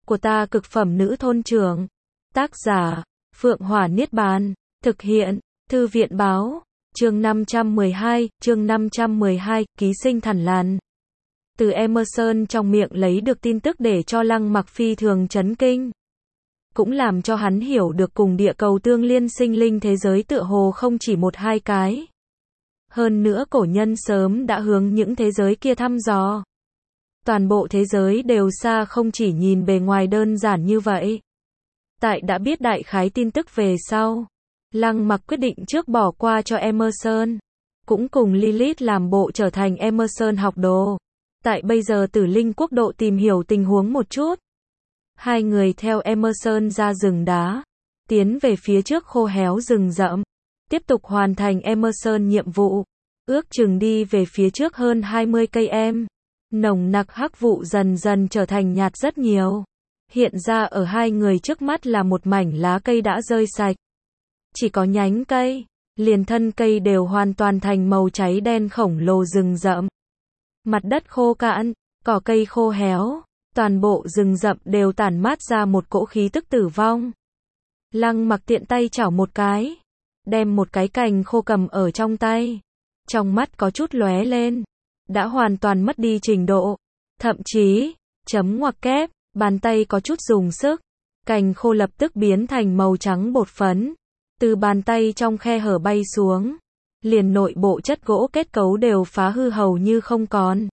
của ta cực phẩm nữ thôn trưởng. Tác giả, Phượng Hỏa Niết Bàn. Thực hiện, Thư viện Báo. Chương 512, ký sinh thằn lằn. Từ Emerson trong miệng lấy được tin tức để cho Lăng Mặc phi thường chấn kinh. Cũng làm cho hắn hiểu được cùng địa cầu tương liên sinh linh thế giới tựa hồ không chỉ một hai cái. Hơn nữa cổ nhân sớm đã hướng những thế giới kia thăm dò. Toàn bộ thế giới đều xa không chỉ nhìn bề ngoài đơn giản như vậy. Tại đã biết đại khái tin tức về sau, Lăng Mặc quyết định trước bỏ qua cho Emerson. Cũng cùng Lilith làm bộ trở thành Emerson học đồ. Tại bây giờ Tử Linh quốc độ tìm hiểu tình huống một chút. Hai người theo Emerson ra rừng đá, tiến về phía trước khô héo rừng rậm, tiếp tục hoàn thành Emerson nhiệm vụ. Ước chừng đi về phía trước hơn 20 cây em. Nồng nặc hắc vụ dần dần trở thành nhạt rất nhiều. Hiện ra ở hai người trước mắt là một mảnh lá cây đã rơi sạch. Chỉ có nhánh cây, liền thân cây đều hoàn toàn thành màu cháy đen khổng lồ rừng rậm. Mặt đất khô cạn, cỏ cây khô héo, toàn bộ rừng rậm đều tản mát ra một cỗ khí tức tử vong. Lăng Mặc tiện tay chảo một cái, đem một cái cành khô cầm ở trong tay. Trong mắt có chút lóe lên, đã hoàn toàn mất đi trình độ. Thậm chí, chấm ngoặc kép, bàn tay có chút dùng sức. Cành khô lập tức biến thành màu trắng bột phấn. Từ bàn tay trong khe hở bay xuống. Liền nội bộ chất gỗ kết cấu đều phá hư hầu như không còn.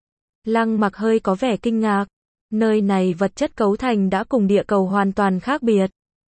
Lăng Mặc hơi có vẻ kinh ngạc. Nơi này vật chất cấu thành đã cùng địa cầu hoàn toàn khác biệt.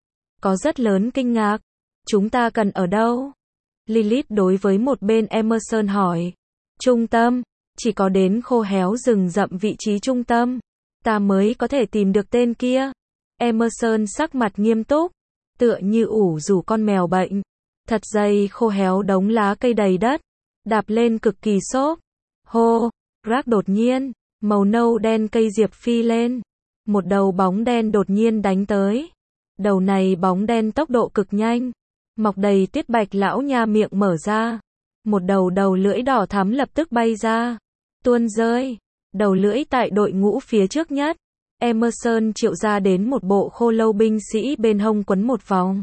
Có rất lớn kinh ngạc. Chúng ta cần ở đâu? Lilith đối với một bên Emerson hỏi. Trung tâm, chỉ có đến khô héo rừng rậm vị trí trung tâm, ta mới có thể tìm được tên kia. Emerson sắc mặt nghiêm túc, tựa như ủ rủ con mèo bệnh. Thật dày khô héo đống lá cây đầy đất, đạp lên cực kỳ xốp. Hô, rác đột nhiên, màu nâu đen cây diệp phi lên. Một đầu bóng đen đột nhiên đánh tới. Đầu này bóng đen tốc độ cực nhanh, mọc đầy tiết bạch lão nha miệng mở ra. Một đầu lưỡi đỏ thắm lập tức bay ra, tuôn rơi. Đầu lưỡi tại đội ngũ phía trước nhất. Emerson triệu ra đến một bộ khô lâu binh sĩ bên hông quấn một vòng.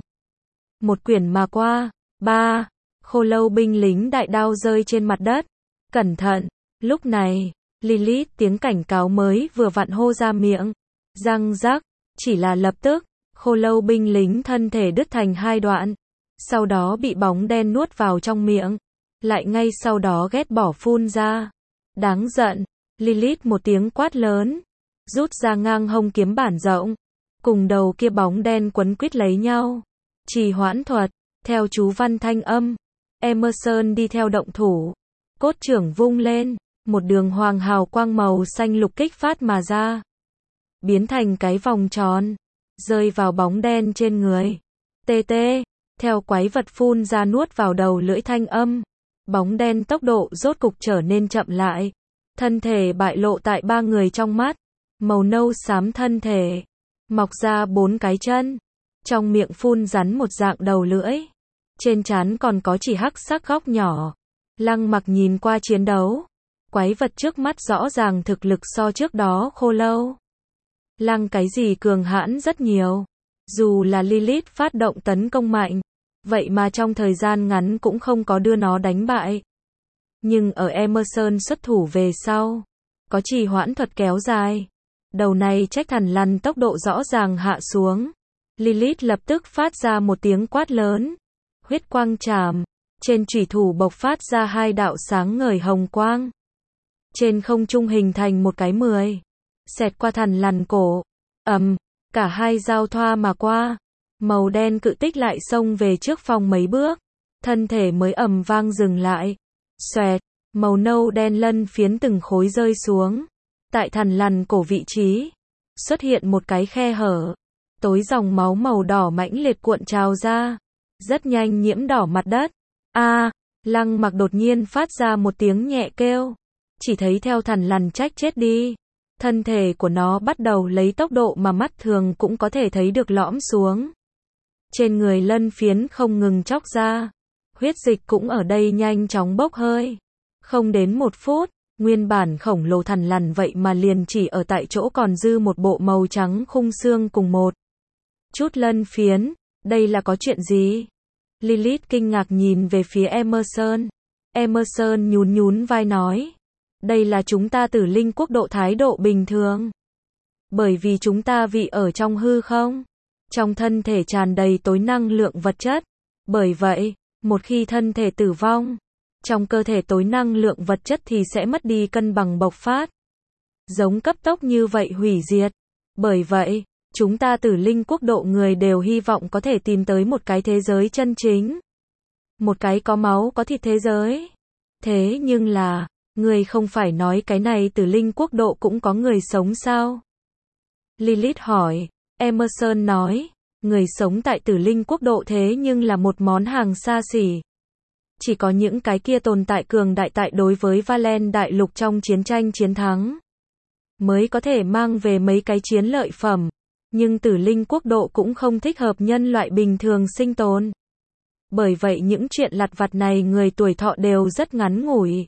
Một quyển mà qua. Ba, khô lâu binh lính đại đao rơi trên mặt đất. Cẩn thận. Lúc này, Lilith tiếng cảnh cáo mới vừa vặn hô ra miệng. Răng rắc, chỉ là lập tức, khô lâu binh lính thân thể đứt thành hai đoạn. Sau đó bị bóng đen nuốt vào trong miệng. Lại ngay sau đó ghét bỏ phun ra. Đáng giận, Lilith một tiếng quát lớn, rút ra ngang hông kiếm bản rộng, cùng đầu kia bóng đen quấn quýt lấy nhau. Trì hoãn thuật, theo chú văn thanh âm, Emerson đi theo động thủ, cốt chưởng vung lên, một đường hoàng hào quang màu xanh lục kích phát mà ra, biến thành cái vòng tròn, rơi vào bóng đen trên người. TT, theo quái vật phun ra nuốt vào đầu lưỡi thanh âm. Bóng đen tốc độ rốt cục trở nên chậm lại. Thân thể bại lộ tại ba người trong mắt. Màu nâu xám thân thể. Mọc ra 4 cái chân. Trong miệng phun rắn một dạng đầu lưỡi. Trên trán còn có chỉ hắc sắc góc nhỏ. Lăng Mặc nhìn qua chiến đấu. Quái vật trước mắt rõ ràng thực lực so trước đó khô lâu. Lăng cái gì cường hãn rất nhiều. Dù là Lilith phát động tấn công mạnh. Vậy mà trong thời gian ngắn cũng không có đưa nó đánh bại. Nhưng ở Emerson xuất thủ về sau, có trì hoãn thuật kéo dài. Đầu này trách thằn lằn tốc độ rõ ràng hạ xuống. Lilith lập tức phát ra một tiếng quát lớn. Huyết quang chảm. Trên chủy thủ bộc phát ra 2 đạo sáng ngời hồng quang. Trên không trung hình thành một cái 10. Xẹt qua thằn lằn cổ. Cả hai giao thoa mà qua. Màu đen cự tích lại xông về trước phòng mấy bước. Thân thể mới vang dừng lại. Xoẹt, màu nâu đen lân phiến từng khối rơi xuống. Tại thằn lằn cổ vị trí, xuất hiện một cái khe hở. Tối dòng máu màu đỏ mãnh liệt cuộn trào ra. Rất nhanh nhiễm đỏ mặt đất. Lăng Mặc đột nhiên phát ra một tiếng nhẹ kêu. Chỉ thấy theo thằn lằn trách chết đi. Thân thể của nó bắt đầu lấy tốc độ mà mắt thường cũng có thể thấy được lõm xuống. Trên người lân phiến không ngừng chóc ra. Huyết dịch cũng ở đây nhanh chóng bốc hơi. Không đến 1 phút, Nguyên bản khổng lồ thằn lằn vậy mà liền chỉ ở tại chỗ còn dư một bộ màu trắng khung xương cùng một chút lân phiến. Đây là có chuyện gì? Lilith kinh ngạc nhìn về phía Emerson. Emerson nhún nhún vai nói. Đây là chúng ta Tử Linh Quốc độ thái độ bình thường. Bởi vì chúng ta vị ở trong hư không. Trong thân thể tràn đầy tối năng lượng vật chất. Bởi vậy, một khi thân thể tử vong, trong cơ thể tối năng lượng vật chất thì sẽ mất đi cân bằng bộc phát. Giống cấp tốc như vậy hủy diệt. Bởi vậy, chúng ta Tử Linh Quốc độ người đều hy vọng có thể tìm tới một cái thế giới chân chính. Một cái có máu có thịt thế giới. Thế nhưng là, người không phải nói cái này Tử Linh Quốc độ cũng có người sống sao? Lilith hỏi. Emerson nói, người sống tại Tử Linh Quốc độ thế nhưng là một món hàng xa xỉ. Chỉ có những cái kia tồn tại cường đại tại đối với Valen đại lục trong chiến tranh chiến thắng mới có thể mang về mấy cái chiến lợi phẩm. Nhưng Tử Linh Quốc độ cũng không thích hợp nhân loại bình thường sinh tồn. Bởi vậy những chuyện lặt vặt này người tuổi thọ đều rất ngắn ngủi.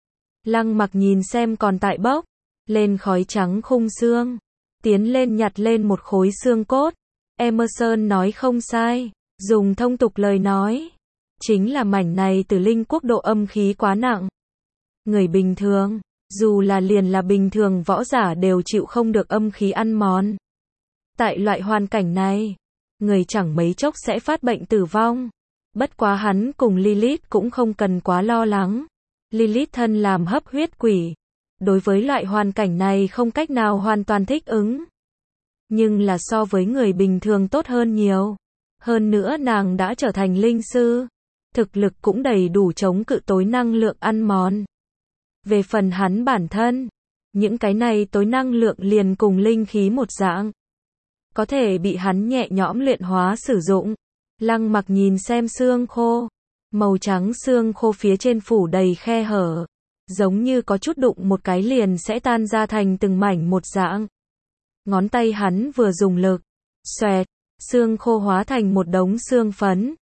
Lăng Mặc nhìn xem còn tại bốc lên khói trắng khung xương, tiến lên nhặt lên một khối xương cốt. Emerson nói không sai, dùng thông tục lời nói, chính là mảnh này Tử Linh Quốc độ âm khí quá nặng. Người bình thường, dù là liền là bình thường võ giả đều chịu không được âm khí ăn mòn. Tại loại hoàn cảnh này, người chẳng mấy chốc sẽ phát bệnh tử vong. Bất quá hắn cùng Lilith cũng không cần quá lo lắng. Lilith thân làm hấp huyết quỷ, đối với loại hoàn cảnh này không cách nào hoàn toàn thích ứng. Nhưng là so với người bình thường tốt hơn nhiều. Hơn nữa nàng đã trở thành linh sư. Thực lực cũng đầy đủ chống cự tối năng lượng ăn mòn. Về phần hắn bản thân, những cái này tối năng lượng liền cùng linh khí một dạng. Có thể bị hắn nhẹ nhõm luyện hóa sử dụng. Lăng Mặc nhìn xem xương khô. Màu trắng xương khô phía trên phủ đầy khe hở. Giống như có chút đụng một cái liền sẽ tan ra thành từng mảnh một dạng. Ngón tay hắn vừa dùng lực. Xoẹt. Xương khô hóa thành một đống xương phấn.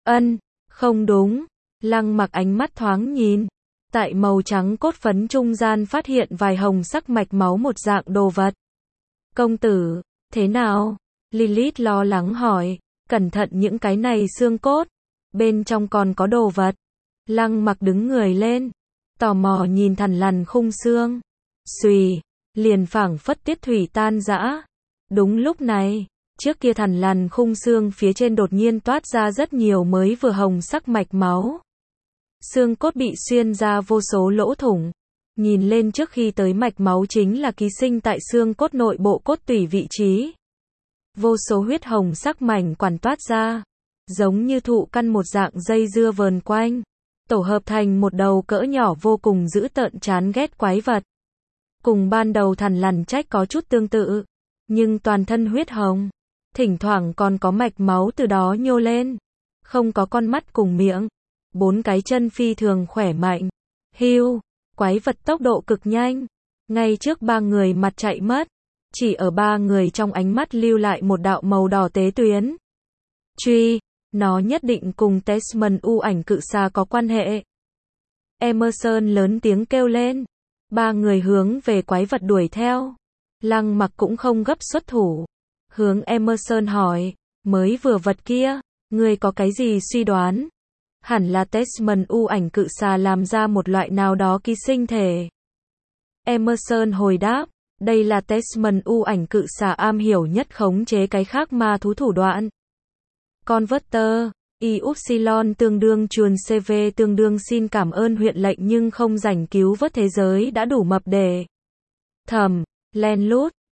Không đúng. Lăng Mặc ánh mắt thoáng nhìn. Tại màu trắng cốt phấn trung gian phát hiện vài hồng sắc mạch máu một dạng đồ vật. Công tử, thế nào? Lilith lo lắng hỏi. Cẩn thận những cái này xương cốt. Bên trong còn có đồ vật. Lăng Mặc đứng người lên. Tò mò nhìn thằn lằn khung xương. Xùy. Liền phảng phất tiết thủy tan rã. Đúng lúc này, trước kia thằn lằn khung xương phía trên đột nhiên toát ra rất nhiều mới vừa hồng sắc mạch máu. Xương cốt bị xuyên ra vô số lỗ thủng. Nhìn lên trước khi tới mạch máu chính là ký sinh tại xương cốt nội bộ cốt tủy vị trí. Vô số huyết hồng sắc mảnh quản toát ra. Giống như thụ căn một dạng dây dưa vờn quanh. Tổ hợp thành một đầu cỡ nhỏ vô cùng dữ tợn chán ghét quái vật. Cùng ban đầu thằn lằn trách có chút tương tự. Nhưng toàn thân huyết hồng. Thỉnh thoảng còn có mạch máu từ đó nhô lên. Không có con mắt cùng miệng. 4 cái chân phi thường khỏe mạnh. Hưu. Quái vật tốc độ cực nhanh. Ngay trước 3 người mặt chạy mất. Chỉ ở 3 người trong ánh mắt lưu lại một đạo màu đỏ tế tuyến. Truy. Nó nhất định cùng Desmond U ảnh cự xà có quan hệ. Emerson lớn tiếng kêu lên. 3 người hướng về quái vật đuổi theo. Lăng Mặc cũng không gấp xuất thủ. Hướng Emerson hỏi. Mới vừa vật kia, ngươi có cái gì suy đoán? Hẳn là Desmond U ảnh cự xà làm ra một loại nào đó ký sinh thể. Emerson hồi đáp. Đây là Desmond U ảnh cự xà am hiểu nhất khống chế cái khác ma thú thủ đoạn. Converter, Iupsilon tương đương chuồn CV tương đương xin cảm ơn huyện lệnh nhưng không rảnh cứu vớt thế giới đã đủ mập để thầm, len lút,